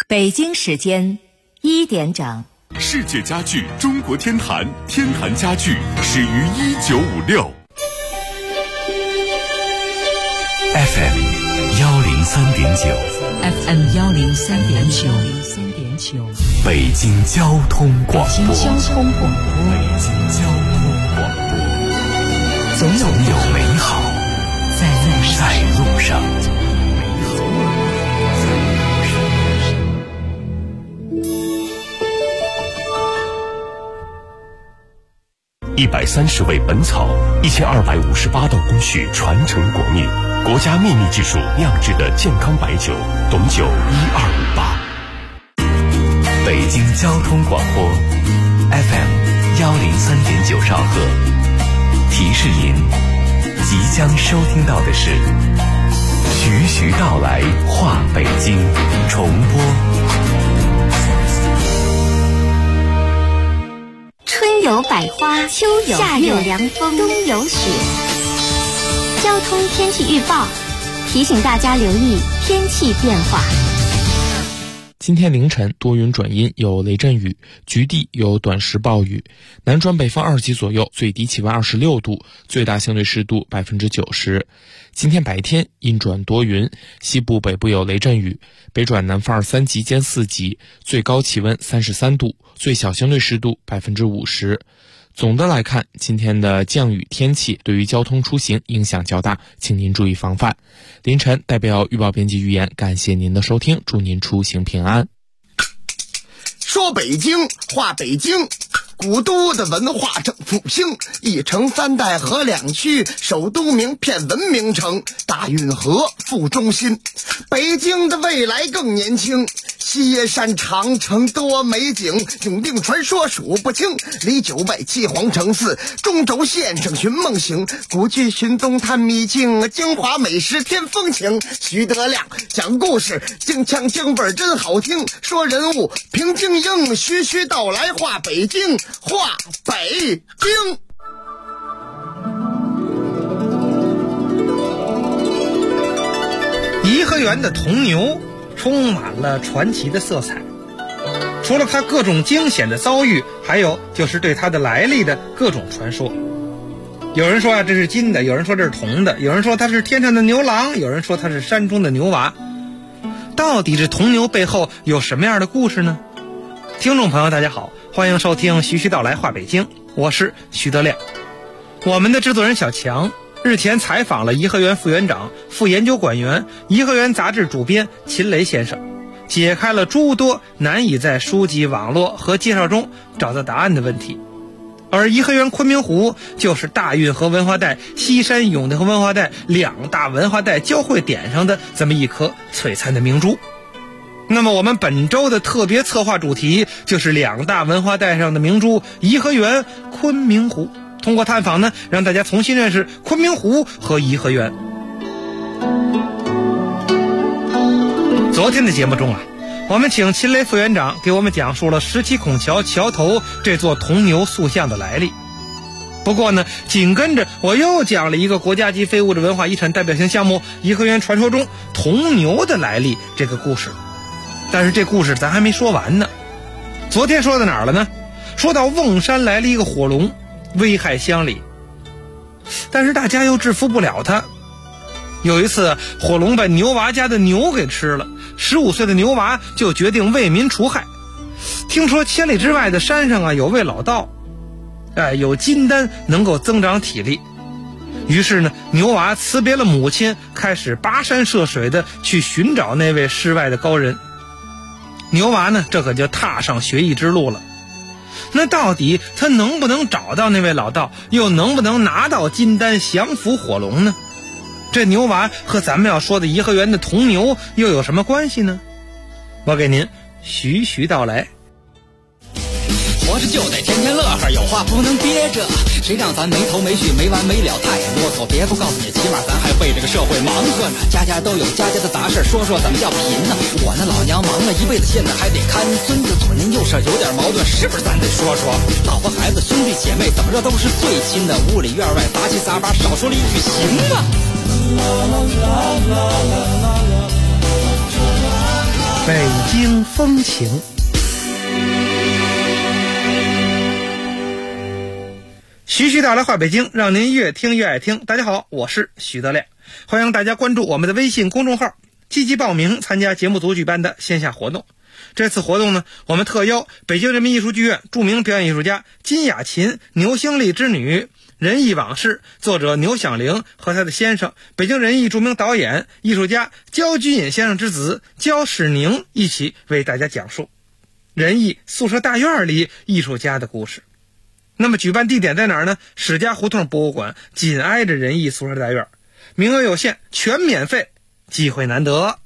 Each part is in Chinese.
北京时间1点整。 世界家具中国天坛，天坛家具始于1956。FM 103.9 FM 103.9， 北京交通广播。总有美好在路上。130味本草，1258道工序传承国秘，国家秘密技术酿制的健康白酒，董酒1258。北京交通广播 FM 103.9兆赫，提示您，即将收听到的是徐徐道来话北京重播。 春有百花，秋有夏有凉风，冬有雪。交通天气预报提醒大家留意天气变化。 今天凌晨多云转阴，有雷阵雨，局地有短时暴雨，南转北风2级左右，最低气温26度，最大相对湿度90%。今天白天阴转多云，西部北部有雷阵雨，北转南风3级兼4级，最高气温33度，最小相对湿度50%。总的来看，今天的降雨天气对于交通出行影响较大，请您注意防范。凌晨代表预报编辑预言，感谢您的收听，祝您出行平安。 说北京话北京，古都的文化正复兴，一城3代河2区，首都名片文明城，大运河副中心。北京的未来更年轻，西耶山长城多美景，永定传说数不清，离9外7皇城4，中轴线上寻梦行，古剧寻踪探秘境，京华美食添风情。徐德亮讲故事，京腔京味真好听，说人物评京英，徐徐道来话北京，话北京。 颐和园的铜牛充满了传奇的色彩，除了它各种惊险的遭遇，还有就是对它的来历的各种传说。有人说啊，这是金的，有人说这是铜的，有人说它是天上的牛郎，有人说它是山中的牛娃。到底这铜牛背后有什么样的故事呢？听众朋友大家好，欢迎收听徐徐道来话北京，我是徐德亮。我们的制作人小强日前采访了颐和园副园长、副研究馆员、颐和园杂志主编秦雷先生，解开了诸多难以在书籍、网络和介绍中找到答案的问题。而颐和园昆明湖就是大运河文化带、西山永定河文化带2大文化带交汇点上的这么一颗璀璨的明珠。那么我们本周的特别策划主题就是2大文化带上的明珠颐和园昆明湖。通过探访呢，让大家重新认识昆明湖和颐和园。昨天的节目中啊，我们请秦雷副园长给我们讲述了17孔桥桥头这座铜牛塑像的来历。不过呢，紧跟着我又讲了一个国家级非物质文化遗产代表性项目颐和园传说中铜牛的来历这个故事。但是这故事咱还没说完呢。昨天说到哪儿了呢？说到瓮山来了一个火龙，危害乡里，但是大家又制服不了它。有一次火龙把牛娃家的牛给吃了，15岁的牛娃就决定为民除害。听说千里之外的山上啊有位老道，有金丹能够增长体力。于是呢，牛娃辞别了母亲，开始跋山涉水的去寻找那位世外的高人。牛娃呢，这可就踏上学艺之路了。那到底他能不能找到那位老道，又能不能拿到金丹降服火龙呢？这牛娃和咱们要说的颐和园的铜牛又有什么关系呢？我给您徐徐道来。 活着就得天天乐呵，有话不能憋着，谁让咱没头没绪没完没了太啰嗦。别不告诉你，起码咱还为这个社会忙活呢。家家都有家家的杂事，说说怎么叫贫呢？我那老娘忙了一辈子，现在还得看孙子，左邻右舍有点矛盾，是不是咱得说说？老婆孩子兄弟姐妹怎么着都是最亲的，屋里院外杂七杂八，少说了一句行啊。 北京风情。徐徐道来话北京，让您越听越爱听。大家好，我是徐德亮，欢迎大家关注我们的微信公众号，积极报名参加节目组举办的线下活动。这次活动呢，我们特邀北京人民艺术剧院著名表演艺术家金雅琴、牛星丽之女、仁义往事作者牛响铃和他的先生北京人艺著名导演艺术家焦居隐先生之子焦世宁一起为大家讲述仁义宿舍大院里艺术家的故事。那么举办地点在哪儿呢？史家胡同博物馆紧挨着仁义宿舍大院，名额有限，全免费，机会难得。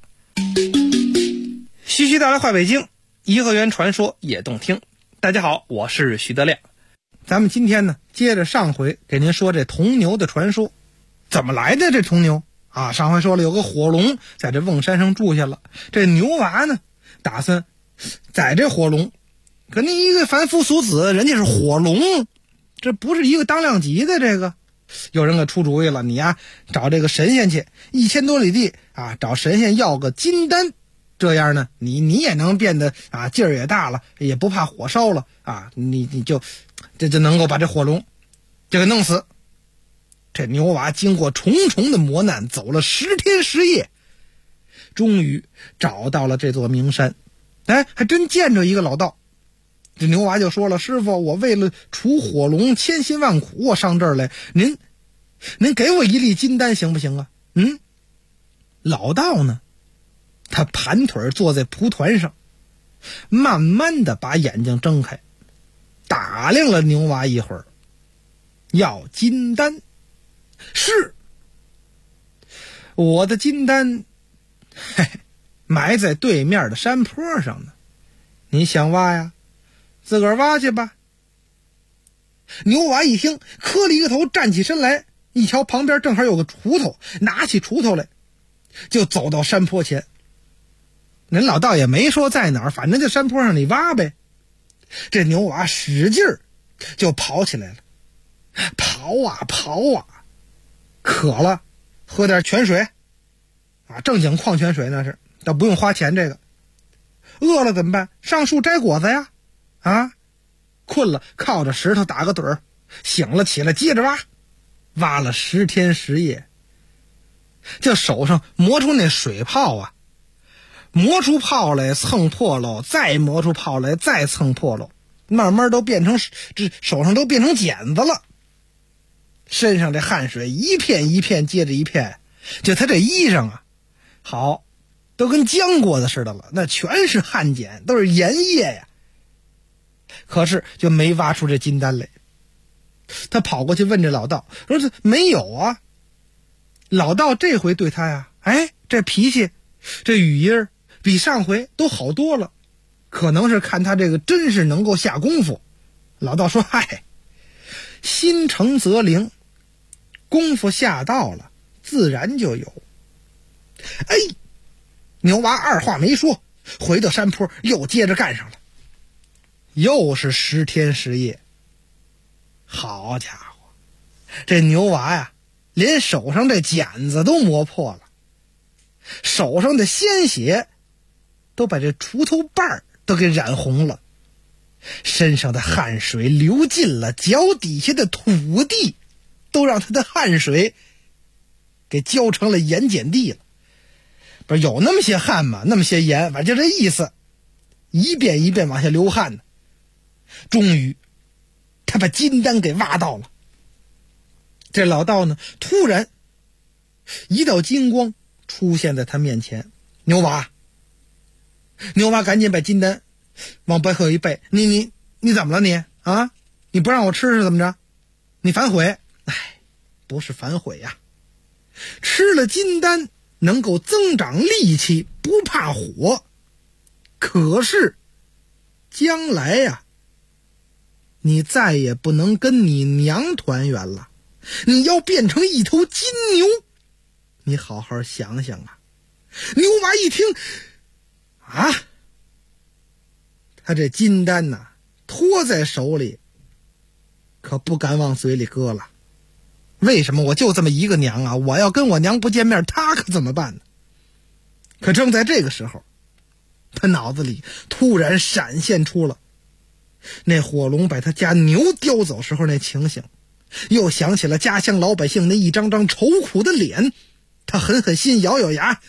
徐徐道来话北京，颐和园传说也动听。大家好，我是徐德亮。咱们今天呢，接着上回给您说这铜牛的传说。怎么来的这铜牛啊？上回说了，有个火龙在这瓮山上住下了，这牛娃呢打算宰这火龙，可那一个凡夫俗子，人家是火龙，这不是一个当量级的。这个有人给出主意了，你呀找这个神仙去，1000多里地啊，找神仙要个金丹，这样呢你也能变得啊劲儿也大了，也不怕火烧了啊，你就能够把这火龙就给弄死。这牛娃经过重重的磨难，走了10天10夜，终于找到了这座名山。哎，还真见着一个老道。这牛娃就说了，师傅，我为了除火龙千辛万苦，我上这儿来，您给我一粒金丹行不行啊？老道呢，他盘腿坐在蒲团上，慢慢的把眼睛睁开，打量了牛娃一会儿，要金丹。是，我的金丹埋在对面的山坡上呢，你想挖呀，自个儿挖去吧。牛娃一听，磕了一个头，站起身来，一瞧旁边正好有个锄头，拿起锄头来，就走到山坡前。人老道也没说在哪儿，反正就山坡上你挖呗。这牛娃使劲儿就跑起来了，跑啊跑啊，渴了喝点泉水啊，正经矿泉水那是，倒不用花钱。这个饿了怎么办？上树摘果子呀。啊，困了靠着石头打个盹儿，醒了起来接着挖，挖了10天10夜，这手上磨出那水泡啊，磨出泡来蹭破喽，再磨出泡来再蹭破喽，慢慢都变成这手上都变成茧子了。身上这汗水一片一片接着一片，就他这衣裳啊，好都跟浆过的似的了，那全是汗碱，都是盐液呀。可是就没挖出这金丹来。他跑过去问这老道，说这没有啊。老道这回对他呀，这脾气这语音比上回都好多了，可能是看他这个真是能够下功夫。老道说，心诚则灵，功夫下到了自然就有。牛娃二话没说，回到山坡又接着干上了，又是10天10夜。好家伙，这牛娃呀，连手上这茧子都磨破了，手上的鲜血都把这锄头瓣都给染红了，身上的汗水流尽了，脚底下的土地都让他的汗水给浇成了盐碱地了。不是有那么些汗吗？那么些盐，反正就这意思，一遍一遍往下流汗呢。终于他把金丹给挖到了。这老道呢，突然一道金光出现在他面前。牛娃赶紧把金丹往背后一背，你怎么了你啊？你不让我吃是怎么着？你反悔？不是反悔呀，吃了金丹能够增长力气，不怕火。可是将来呀，你再也不能跟你娘团圆了，你要变成一头金牛。你好好想想啊。牛娃一听啊，他这金丹呐，托在手里可不敢往嘴里搁了。为什么？我就这么一个娘啊，我要跟我娘不见面，她可怎么办呢？可正在这个时候， 他脑子里突然闪现出了那火龙把他家牛叼走时候那情形，又想起了家乡老百姓那一张张愁苦的脸。他狠狠心，咬咬牙，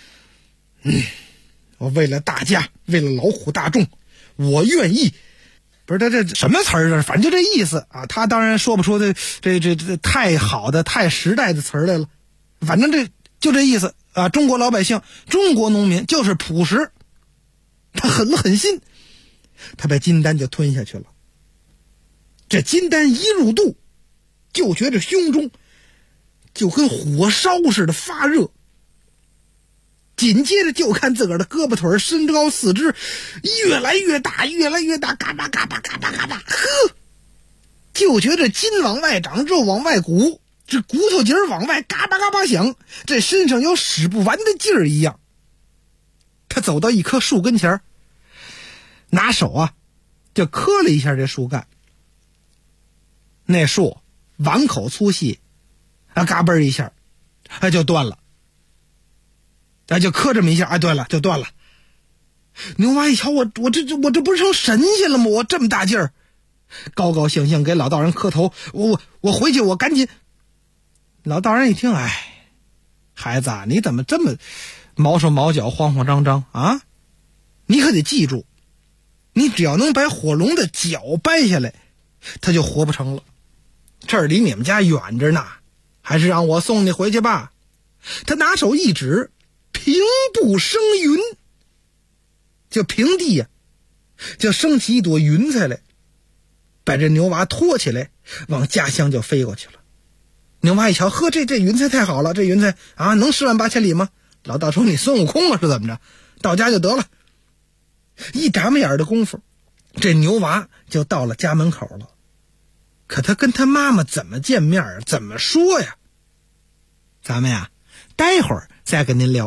我为了大家，为了劳苦大众，我愿意。不是他这什么词儿啊？反正就这意思啊。他当然说不出这太好的、太时代的词儿来了。反正就这意思啊。中国老百姓，中国农民就是朴实。他狠了狠心，他把金丹就吞下去了。这金丹一入肚，就觉着胸中就跟火烧似的发热。紧接着就看自个儿的胳膊腿身高四肢越来越大，越来越大，嘎巴嘎巴嘎巴嘎巴，呵，就觉着筋往外长，肉往外鼓，这骨头节往外嘎巴嘎巴响，这身上有使不完的劲儿一样。他走到一棵树跟前，拿手啊就磕了一下这树干，那树碗口粗细啊，嘎嘣一下就断了。就磕这么一下，对了，就断了。牛娃一瞧，我这不是成神仙了吗？我这么大劲儿，高高兴兴给老道人磕头。我回去，我赶紧。老道人一听，孩子啊，你怎么这么毛手毛脚、慌慌张张啊？你可得记住，你只要能把火龙的脚掰下来，他就活不成了。这儿离你们家远着呢，还是让我送你回去吧。他拿手一指。平步生云，就平地呀，就升起一朵云彩来，把这牛娃拖起来，往家乡就飞过去了。牛娃一瞧，呵，这云彩太好了，这云彩啊，能10万8千里吗？老道说你孙悟空啊，是怎么着？到家就得了。一眨巴眼的功夫，这牛娃就到了家门口了。可他跟他妈妈怎么见面，怎么说呀？咱们呀，待会儿再跟您聊。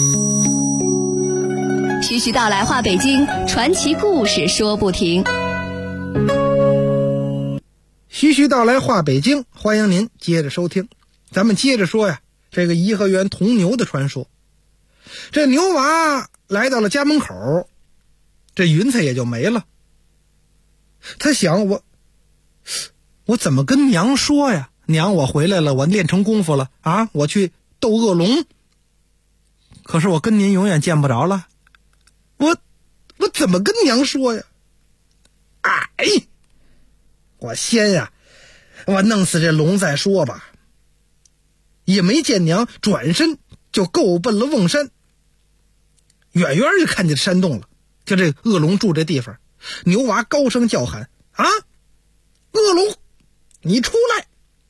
徐徐道来话北京，传奇故事说不停。 徐徐道来话北京，欢迎您接着收听。咱们接着说呀，这个颐和园铜牛的传说。这牛娃来到了家门口，这云彩也就没了。他想，我怎么跟娘说呀？娘，我回来了，我练成功夫了啊，我去斗恶龙。可是我跟您永远见不着了，我怎么跟娘说呀？我先呀，我弄死这龙再说吧。也没见娘，转身就够奔了瓮山。远远就看见山洞了，就这恶龙住这地方。牛娃高声叫喊：啊，恶龙，你出来！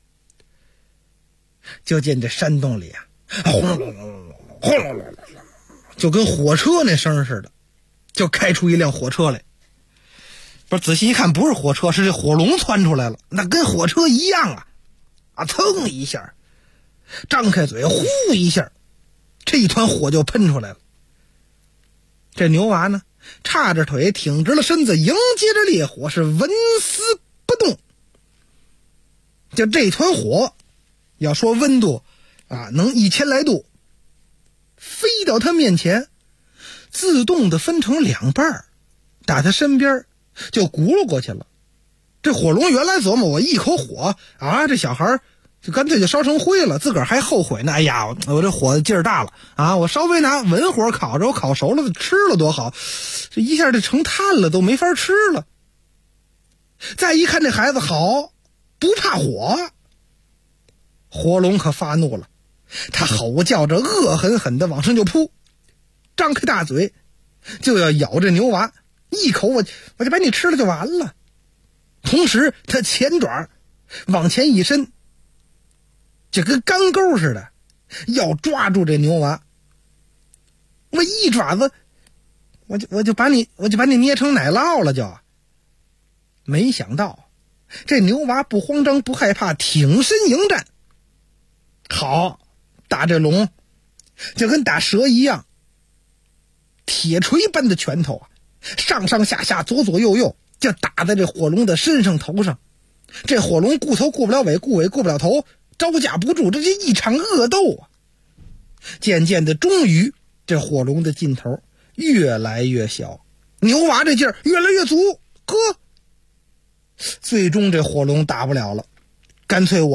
就见这山洞里啊，轰隆隆隆轰隆隆隆，就跟火车那声似的，就开出一辆火车来。不是，仔细一看，不是火车，是这火龙窜出来了，那跟火车一样啊！噌一下，张开嘴，呼一下，这一团火就喷出来了。这牛娃呢，叉着腿，挺直了身子，迎接着烈火，是纹丝不动。就这团火，要说温度啊，能1000来度，飞到他面前，自动的分成2半，打他身边就轱辘过去了。这火龙原来琢磨，我一口火啊，这小孩就干脆就烧成灰了，自个儿还后悔呢。哎呀，我这火劲儿大了啊！我稍微拿文火烤着，我烤熟了吃了多好，这一下就成炭了，都没法吃了。再一看这孩子好，不怕火，火龙可发怒了，他吼叫着，恶狠狠地往上就扑，张开大嘴就要咬这牛娃，一口我就把你吃了就完了。同时他前爪往前一伸，就跟钢钩似的，要抓住这牛娃。我一爪子，我就把你捏成奶酪了就。没想到这牛娃不慌张不害怕，挺身迎战。好，打这龙就跟打蛇一样，铁锤般的拳头啊，上上下下左左右右就打在这火龙的身上头上。这火龙顾头顾不了尾，顾尾顾不了头，招架不住，这是一场恶斗啊！渐渐的，终于这火龙的劲头越来越小，牛娃这劲儿越来越足，呵，最终这火龙打不了了，干脆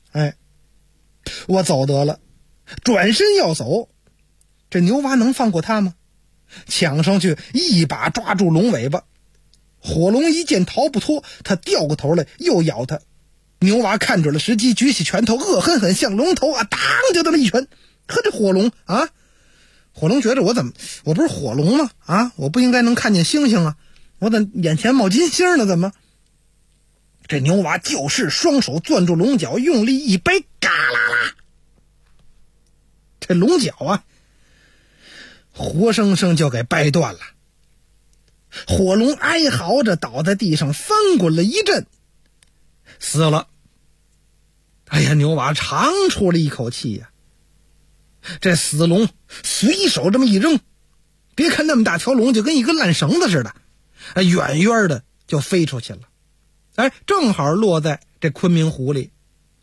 我走得了，转身要走，这牛娃能放过他吗？抢上去一把抓住龙尾巴，火龙一见逃不脱，他掉过头来又咬他。牛娃看准了时机，举起拳头，恶狠狠向龙头当就这么一拳。可这火龙觉着我不是火龙吗？我不应该能看见星星啊，我怎眼前冒金星呢？怎么？这牛娃就是双手攥住龙角，用力一掰，嘎啦啦，这龙角活生生就给掰断了。火龙哀嚎着倒在地上，翻滚了一阵，死了。牛娃长出了一口气呀。这死龙随手这么一扔，别看那么大条龙就跟一根烂绳子似的，远远的就飞出去了。正好落在这昆明湖里，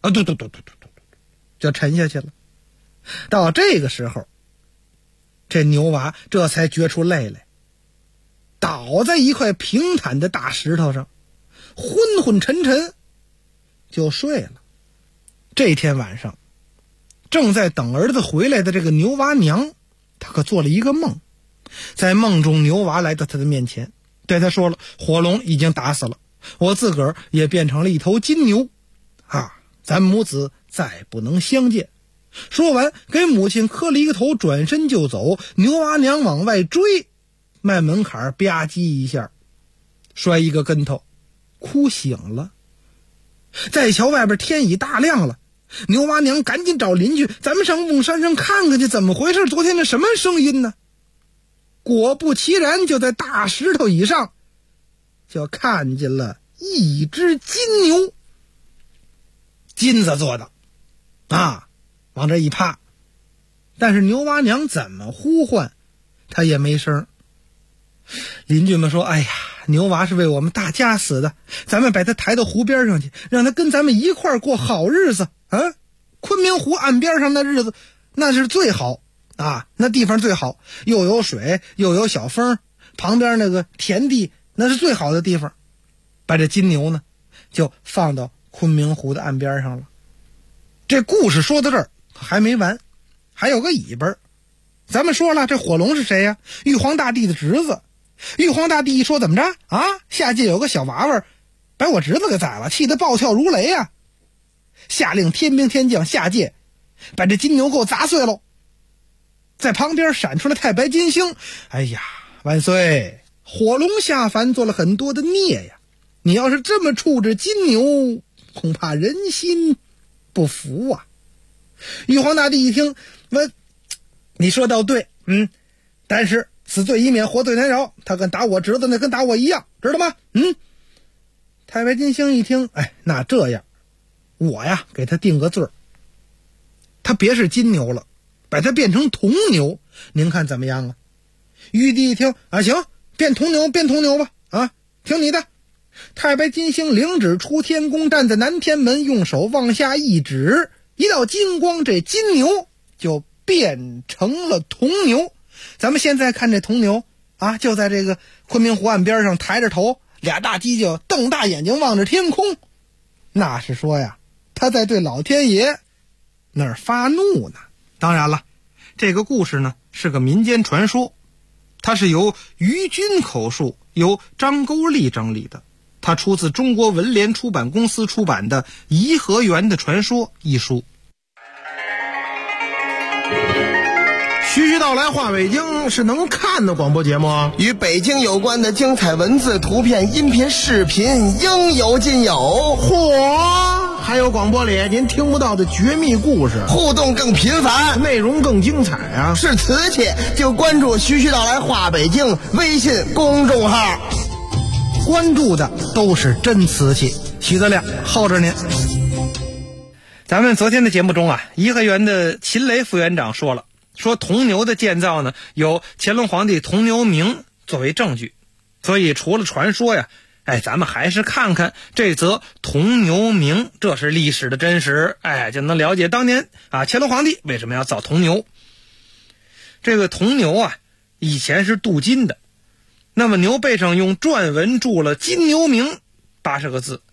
就沉下去了。到这个时候，这牛娃这才觉出累来，倒在一块平坦的大石头上，昏昏沉沉就睡了。这天晚上，正在等儿子回来的这个牛娃娘，她可做了一个梦。在梦中，牛娃来到她的面前，对她说了，火龙已经打死了，我自个儿也变成了一头金牛咱母子再不能相见。说完给母亲磕了一个头，转身就走。牛娃娘往外追，迈门槛吧唧一下摔一个跟头，哭醒了。再瞧外边天已大亮了，牛娃娘赶紧找邻居，咱们上瓮山上看看去，怎么回事？昨天那什么声音呢？果不其然，就在大石头以上就看见了一只金牛，金子做的往这一趴，但是牛娃娘怎么呼唤他也没声。邻居们说，牛娃是为我们大家死的，咱们把他抬到湖边上去，让他跟咱们一块过好日子昆明湖岸边上的日子那是最好那地方最好，又有水又有小风，旁边那个田地那是最好的地方。把这金牛呢就放到昆明湖的岸边上了。这故事说到这儿还没完，还有个尾巴。咱们说了，这火龙是谁呀？玉皇大帝的侄子。玉皇大帝一说，怎么着下界有个小娃娃把我侄子给宰了，气得暴跳如雷下令天兵天将下界把这金牛给我砸碎喽。在旁边闪出了太白金星，万岁，火龙下凡做了很多的孽呀，你要是这么处置金牛，恐怕人心不服玉皇大帝一听，你说倒对，但是死罪已免，活罪难饶，他跟打我侄子那跟打我一样，知道吗？太白金星一听，那这样我给他定个罪儿，他别是金牛了，把他变成铜牛，您看怎么样玉帝一听行，变铜牛吧听你的。太白金星领旨出天宫，站在南天门，用手往下一指，一道金光，这金牛就变成了铜牛。咱们现在看这铜牛就在这个昆明湖岸边上抬着头，俩大犄角瞪大眼睛望着天空，那是说他在对老天爷那儿发怒呢。当然了，这个故事呢是个民间传说，它是由于君口述，由张钩娌整理的。它出自中国文联出版公司出版的《颐和园的传说》一书。 徐徐道来话北京是能看的广播节目与北京有关的精彩文字、图片、音频、视频应有尽有。 嚯，还有广播里您听不到的绝密故事， 互动更频繁， 内容更精彩是瓷器就关注徐徐道来话北京微信公众号， 关注的都是真瓷器。许德亮耗着您。 咱们昨天的节目中颐和园的秦雷副园长说铜牛的建造呢，有乾隆皇帝铜牛铭作为证据，所以除了传说咱们还是看看这则铜牛铭，这是历史的真实，就能了解当年乾隆皇帝为什么要造铜牛。这个铜牛以前是镀金的，那么牛背上用篆文注了金牛铭80个字，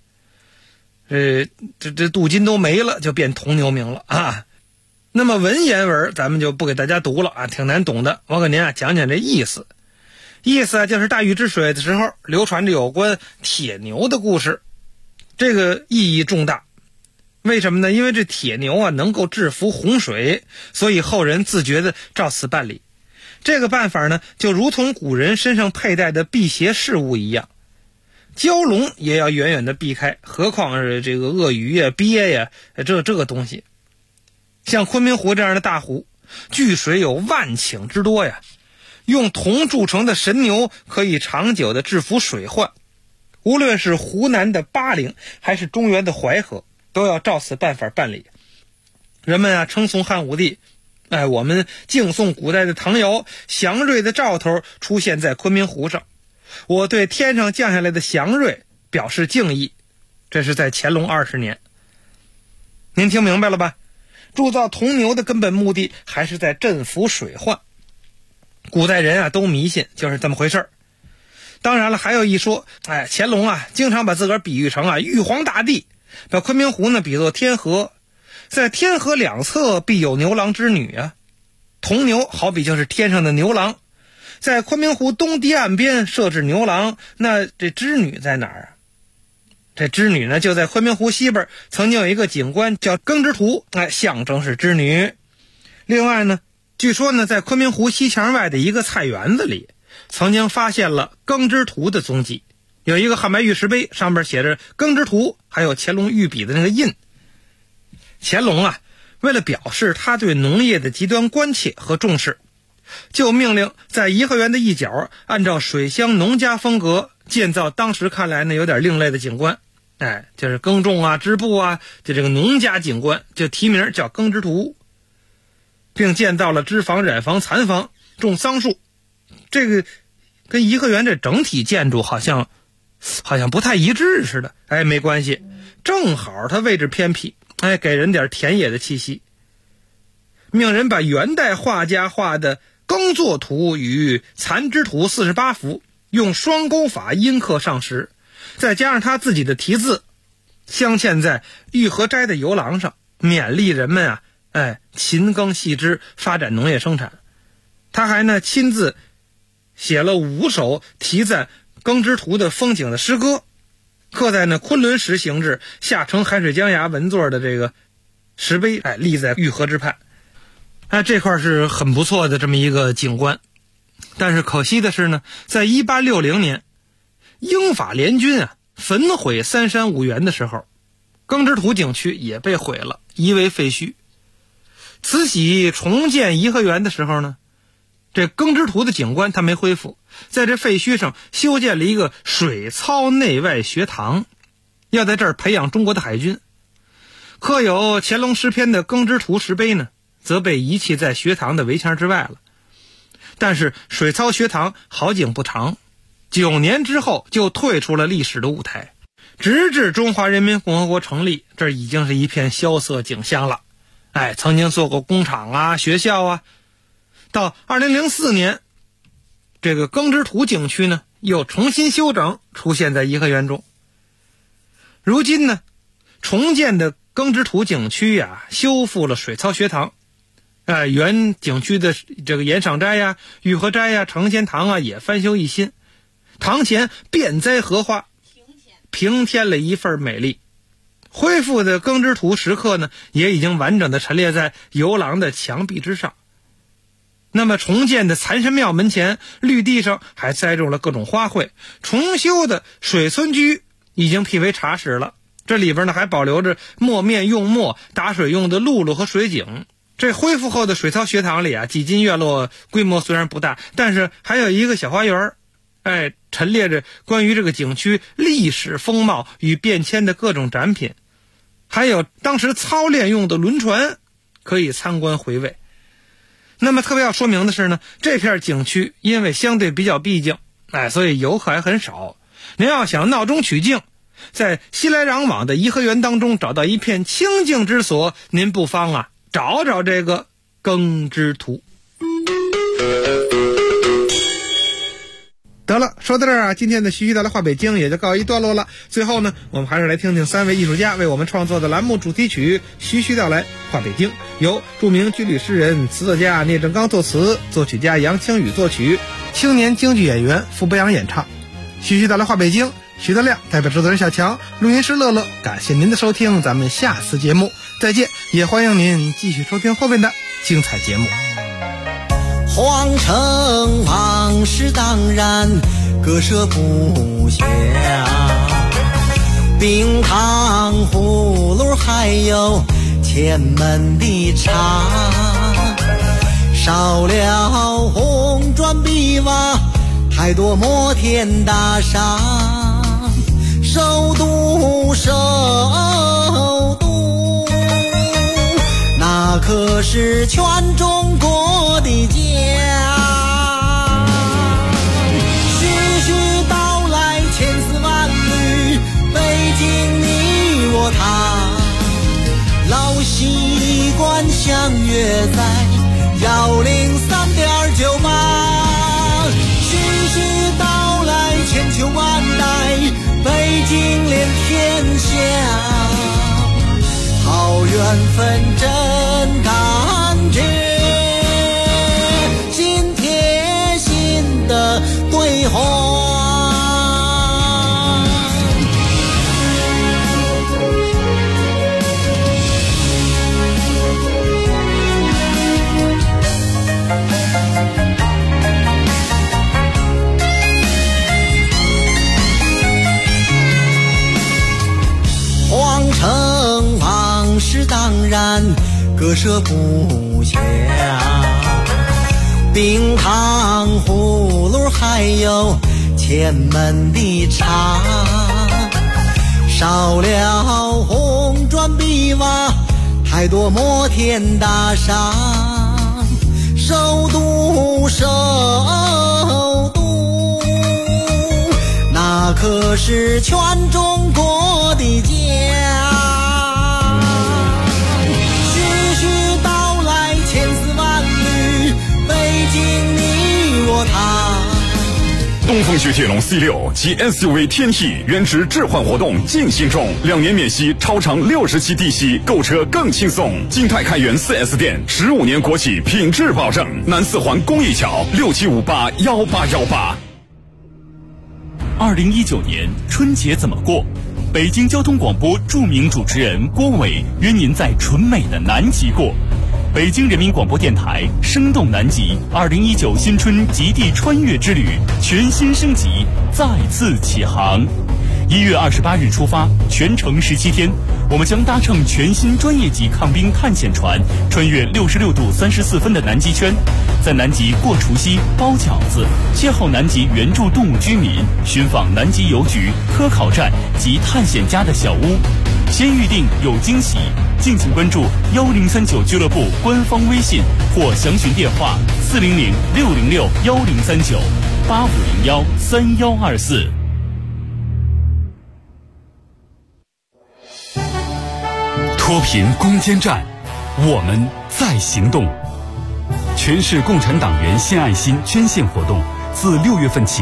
这镀金都没了，就变铜牛铭了啊。那么文言文咱们就不给大家读了啊，挺难懂的，我给您讲讲这意思。意思就是大禹治水的时候流传着有关铁牛的故事，这个意义重大。为什么呢？因为这铁牛能够制服洪水，所以后人自觉的照此办理。这个办法呢，就如同古人身上佩戴的辟邪饰物一样，蛟龙也要远远的避开，何况是这个鳄鱼呀、鳖呀，这个东西。像昆明湖这样的大湖，聚水有万顷之多呀，用铜铸成的神牛可以长久的制服水患。无论是湖南的巴陵还是中原的淮河，都要照此办法办理。人们称颂汉武帝，我们敬颂古代的唐尧，祥瑞的兆头出现在昆明湖上。我对天上降下来的祥瑞表示敬意。这是在乾隆20年。您听明白了吧？铸造铜牛的根本目的还是在镇服水患。古代人都迷信，就是这么回事儿。当然了，还有一说，乾隆经常把自个儿比喻成玉皇大帝，把昆明湖呢比作天河，在天河两侧必有牛郎织女啊。铜牛好比就是天上的牛郎，在昆明湖东堤岸边设置牛郎，那这织女在哪儿啊？这织女呢就在昆明湖西边，曾经有一个景观叫耕织图，象征是织女。另外呢，据说呢在昆明湖西墙外的一个菜园子里，曾经发现了耕织图的踪迹，有一个汉白玉石碑，上面写着耕织图，还有乾隆御笔的那个印。乾隆为了表示他对农业的极端关切和重视，就命令在颐和园的一角按照水乡农家风格建造当时看来呢有点另类的景观，就是耕种织布就这个农家景观，就提名叫耕织图，并建造了织房、染房、蚕房，种桑树。这个跟颐和园这整体建筑好像不太一致似的，没关系，正好它位置偏僻，给人点田野的气息。命人把元代画家画的耕作图与蚕织图48幅用双钩法阴刻上石，再加上他自己的题字，镶嵌在玉河斋的游廊上，勉励人们勤耕细织，发展农业生产。他还呢亲自写了5首题赞耕织图的风景的诗歌，刻在呢昆仑石形制下承海水江崖纹座的这个石碑，立在玉河之畔。这块是很不错的这么一个景观。但是可惜的是呢，在1860年英法联军焚毁三山五园的时候，耕织图景区也被毁了，夷为废墟。慈禧重建颐和园的时候呢，这耕织图的景观它没恢复，在这废墟上修建了一个水操内外学堂，要在这儿培养中国的海军。刻有乾隆诗篇的耕织图石碑呢，则被遗弃在学堂的围墙之外了。但是水操学堂好景不长，9年之后就退出了历史的舞台，直至中华人民共和国成立，这已经是一片萧瑟景象了。曾经做过工厂学校到2004年，这个耕织图景区呢又重新修整，出现在颐和园中。如今呢，重建的耕织图景区修复了水操学堂，原景区的这个岩赏斋玉河斋承仙堂也翻修一新，堂前遍栽荷花，平添了一份美丽。恢复的耕织图石刻呢，也已经完整的陈列在游廊的墙壁之上。那么重建的蚕神庙门前绿地上还栽种了各种花卉，重修的水村居已经辟为茶室了，这里边呢还保留着磨面用墨、打水用的辘轳和水井。这恢复后的水操学堂里几进院落，规模虽然不大，但是还有一个小花园，陈列着关于这个景区历史风貌与变迁的各种展品，还有当时操练用的轮船可以参观回味。那么特别要说明的是呢，这片景区因为相对比较僻静，所以游客还很少。您要想闹中取静，在熙来攘往的颐和园当中找到一片清静之所，您不妨找找这个耕织图。 得了，说到这儿啊，今天的徐徐带来话北京也就告一段落了。最后呢，我们还是来听听3位艺术家为我们创作的栏目主题曲《徐徐带来话北京》，由著名军旅诗人、词作家聂正刚作词，作曲家杨清宇作曲，青年京剧演员傅博洋演唱。徐徐带来话北京，徐德亮代表制作人小强，录音师乐乐，感谢您的收听，咱们下次节目再见，也欢迎您继续收听后面的精彩节目。 皇城往事当然，割舍不下，冰糖葫芦还有前门的茶，少了红砖碧瓦，太多摩天大厦，首都那可是全中国的家。徐徐道来千丝万缕，北京你我他，老习惯相约在103.98。徐徐道来千秋万代，北京连天下，好缘分真感觉，心贴心的对话。皇城往事当然割舍不下，冰糖葫芦还有前门的茶，少了红砖碧瓦，太多摩天大厦，首都那可是全中国的家。 东风雪铁龙 C6 及 SUV 天梯原值置换活动进行中，2年免息，超长60期低息，购车更轻松。金泰开元 4S 店，15年国企品质保证。南四环公益桥67581818。 2019年春节怎么过？北京交通广播著名主持人郭伟约您在纯美的南极过。北京人民广播电台生动南极2019新春极地穿越之旅全新升级，再次起航。1月28日出发，全程17天，我们将搭乘全新专业级抗冰探险船，穿越66度34分的南极圈，在南极过除夕、包饺子，邂逅南极原住动物居民，寻访南极邮局、科考站及探险家的小屋。先预定有惊喜，敬请关注1039俱乐部官方微信或详询电话400-606-1039-8501-3124。 脱贫攻坚战，我们在行动。全市共产党员献爱心捐献活动自6月份起